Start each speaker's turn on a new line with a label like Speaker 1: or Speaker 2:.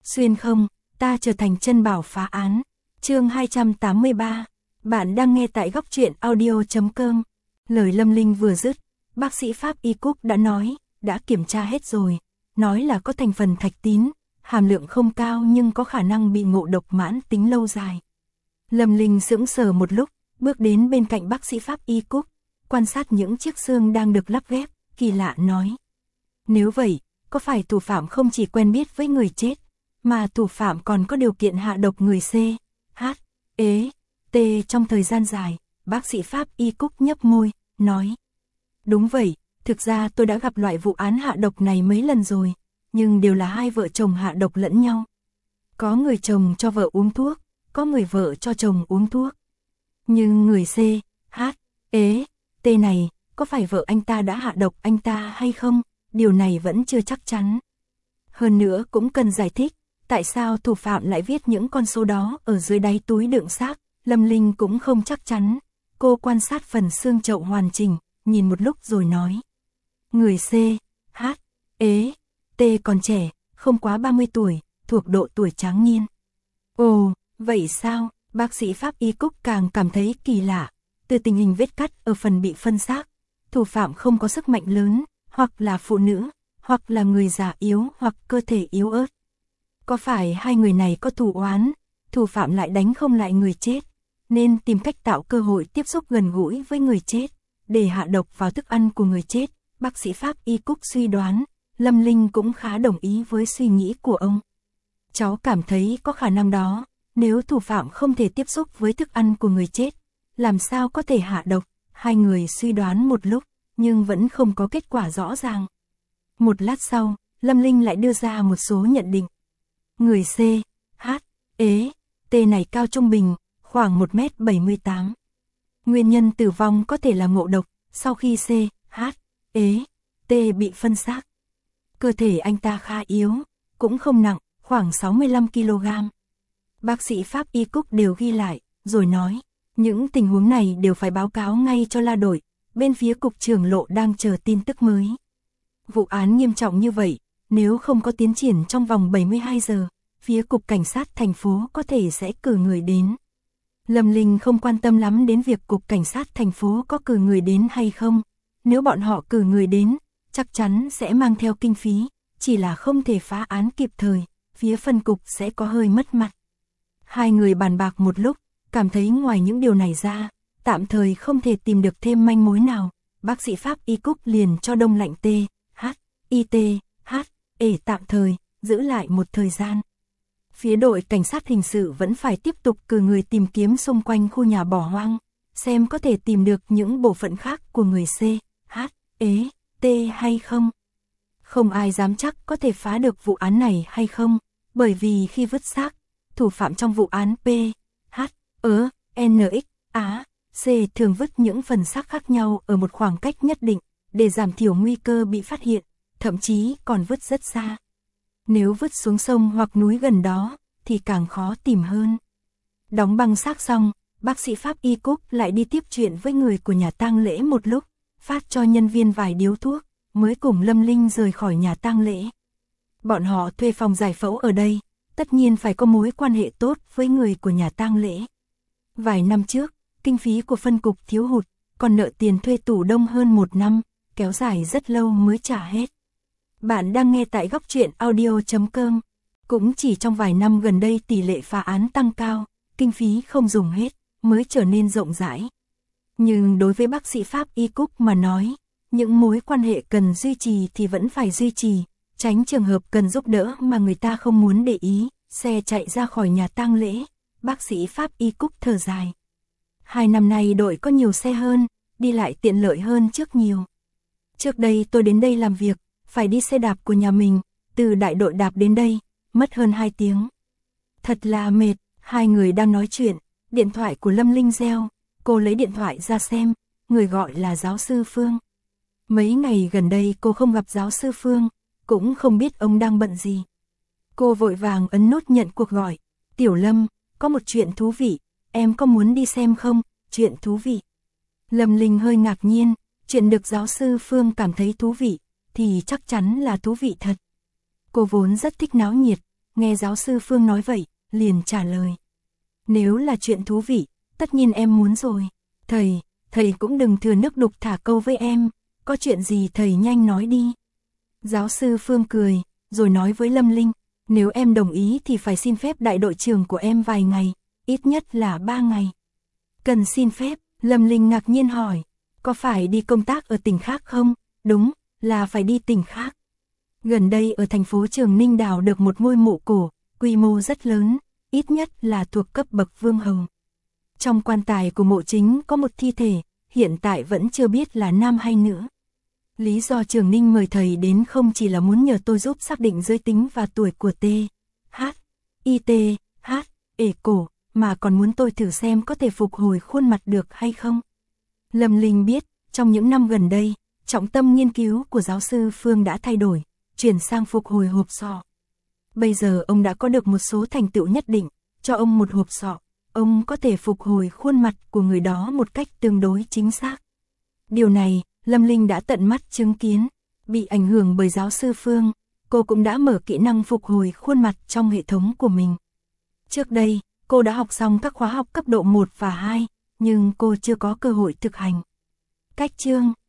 Speaker 1: Xuyên không, ta trở thành chân bảo phá án. Chương 283. Bạn đang nghe tại góc truyện audio.com. Lời Lâm Linh vừa dứt, bác sĩ Pháp Y Cúc đã nói, đã kiểm tra hết rồi, nói là có thành phần thạch tín, hàm lượng không cao nhưng có khả năng bị ngộ độc mãn tính lâu dài. Lâm Linh sững sờ một lúc, bước đến bên cạnh bác sĩ Pháp Y Cúc, quan sát những chiếc xương đang được lắp ghép, kỳ lạ nói. Nếu vậy, có phải thủ phạm không chỉ quen biết với người chết, mà thủ phạm còn có điều kiện hạ độc người C, H, E, T trong thời gian dài? Bác sĩ Pháp Y Cúc nhấp môi, nói. Đúng vậy, thực ra tôi đã gặp loại vụ án hạ độc này mấy lần rồi, nhưng đều là hai vợ chồng hạ độc lẫn nhau. Có người chồng cho vợ uống thuốc, có người vợ cho chồng uống thuốc. Nhưng người C, H, E, T này, có phải vợ anh ta đã hạ độc anh ta hay không? Điều này vẫn chưa chắc chắn. Hơn nữa cũng cần giải thích, tại sao thủ phạm lại viết những con số đó ở dưới đáy túi đựng xác. Lâm Linh cũng không chắc chắn. Cô quan sát phần xương chậu hoàn chỉnh, nhìn một lúc rồi nói. Người C, H, E, T còn trẻ, không quá 30 tuổi, thuộc độ tuổi tráng niên. Ồ, vậy sao? Bác sĩ Pháp Y Cúc càng cảm thấy kỳ lạ. Từ tình hình vết cắt ở phần bị phân xác, thủ phạm không có sức mạnh lớn, hoặc là phụ nữ, hoặc là người già yếu hoặc cơ thể yếu ớt. Có phải hai người này có thù oán, thủ phạm lại đánh không lại người chết, nên tìm cách tạo cơ hội tiếp xúc gần gũi với người chết, để hạ độc vào thức ăn của người chết? Bác sĩ Pháp Y Cúc suy đoán, Lâm Linh cũng khá đồng ý với suy nghĩ của ông. Cháu cảm thấy có khả năng đó, nếu thủ phạm không thể tiếp xúc với thức ăn của người chết, làm sao có thể hạ độc? Hai người suy đoán một lúc, nhưng vẫn không có kết quả rõ ràng. Một lát sau, Lâm Linh lại đưa ra một số nhận định. Người C, H, E, T này cao trung bình, khoảng 1m78. Nguyên nhân tử vong có thể là ngộ độc, sau khi C, H, E, T bị phân xác. Cơ thể anh ta khá yếu, cũng không nặng, khoảng 65 kg. Bác sĩ Pháp Y Cúc đều ghi lại, rồi nói, những tình huống này đều phải báo cáo ngay cho La đội, bên phía cục trưởng Lộ đang chờ tin tức mới. Vụ án nghiêm trọng như vậy, nếu không có tiến triển trong vòng 72 giờ, phía cục cảnh sát thành phố có thể sẽ cử người đến. Lâm Linh không quan tâm lắm đến việc cục cảnh sát thành phố có cử người đến hay không. Nếu bọn họ cử người đến, chắc chắn sẽ mang theo kinh phí, chỉ là không thể phá án kịp thời, phía phân cục sẽ có hơi mất mặt. Hai người bàn bạc một lúc, cảm thấy ngoài những điều này ra, tạm thời không thể tìm được thêm manh mối nào. Bác sĩ Pháp Y Cúc liền cho đông lạnh T, H, I T, H, E tạm thời, giữ lại một thời gian. Phía đội cảnh sát hình sự vẫn phải tiếp tục cử người tìm kiếm xung quanh khu nhà bỏ hoang, xem có thể tìm được những bộ phận khác của người C, H, E, T hay không. Không ai dám chắc có thể phá được vụ án này hay không, bởi vì khi vứt xác, thủ phạm trong vụ án P, H, E, N, X, A, C thường vứt những phần xác khác nhau ở một khoảng cách nhất định, để giảm thiểu nguy cơ bị phát hiện, thậm chí còn vứt rất xa. Nếu vứt xuống sông hoặc núi gần đó, thì càng khó tìm hơn. Đóng băng xác xong, bác sĩ Pháp Y Cúc lại đi tiếp chuyện với người của nhà tang lễ một lúc, phát cho nhân viên vài điếu thuốc, mới cùng Lâm Linh rời khỏi nhà tang lễ. Bọn họ thuê phòng giải phẫu ở đây, tất nhiên phải có mối quan hệ tốt với người của nhà tang lễ. Vài năm trước, kinh phí của phân cục thiếu hụt, còn nợ tiền thuê tủ đông hơn 1 năm, kéo dài rất lâu mới trả hết. Bạn đang nghe tại góc truyện audio.com. Cũng chỉ trong vài năm gần đây tỷ lệ phá án tăng cao, kinh phí không dùng hết, mới trở nên rộng rãi. Nhưng đối với bác sĩ Pháp Y Cúc mà nói, những mối quan hệ cần duy trì thì vẫn phải duy trì, tránh trường hợp cần giúp đỡ mà người ta không muốn để ý. Xe chạy ra khỏi nhà tang lễ, bác sĩ Pháp Y Cúc thở dài. 2 năm nay đội có nhiều xe hơn, đi lại tiện lợi hơn trước nhiều. Trước đây tôi đến đây làm việc, phải đi xe đạp của nhà mình, từ đại đội đạp đến đây, mất hơn 2 tiếng. Thật là mệt. Hai người đang nói chuyện, điện thoại của Lâm Linh reo, cô lấy điện thoại ra xem, người gọi là giáo sư Phương. Mấy ngày gần đây cô không gặp giáo sư Phương, cũng không biết ông đang bận gì. Cô vội vàng ấn nút nhận cuộc gọi. Tiểu Lâm, có một chuyện thú vị, em có muốn đi xem không? Chuyện thú vị. Lâm Linh hơi ngạc nhiên, chuyện được giáo sư Phương cảm thấy thú vị, thì chắc chắn là thú vị thật. Cô vốn rất thích náo nhiệt, nghe giáo sư Phương nói vậy, liền trả lời. Nếu là chuyện thú vị, tất nhiên em muốn rồi. Thầy cũng đừng thừa nước đục thả câu với em, có chuyện gì thầy nhanh nói đi. Giáo sư Phương cười, rồi nói với Lâm Linh, nếu em đồng ý thì phải xin phép đại đội trưởng của em vài ngày, ít nhất là 3 ngày. Cần xin phép, Lâm Linh ngạc nhiên hỏi, có phải đi công tác ở tỉnh khác không? Đúng, là phải đi tỉnh khác. Gần đây ở thành phố Trường Ninh đào được một ngôi mộ cổ, quy mô rất lớn, ít nhất là thuộc cấp bậc vương hầu. Trong quan tài của mộ chính có một thi thể, hiện tại vẫn chưa biết là nam hay nữ. Lý do Trường Ninh mời thầy đến không chỉ là muốn nhờ tôi giúp xác định giới tính và tuổi của ê cổ, mà còn muốn tôi thử xem có thể phục hồi khuôn mặt được hay không. Lâm Linh biết, trong những năm gần đây, trọng tâm nghiên cứu của giáo sư Phương đã thay đổi, chuyển sang phục hồi hộp sọ. Bây giờ ông đã có được một số thành tựu nhất định, cho ông một hộp sọ, ông có thể phục hồi khuôn mặt của người đó một cách tương đối chính xác. Điều này, Lâm Linh đã tận mắt chứng kiến, bị ảnh hưởng bởi giáo sư Phương, cô cũng đã mở kỹ năng phục hồi khuôn mặt trong hệ thống của mình. Trước đây, cô đã học xong các khóa học cấp độ 1 và 2, nhưng cô chưa có cơ hội thực hành. Cách chương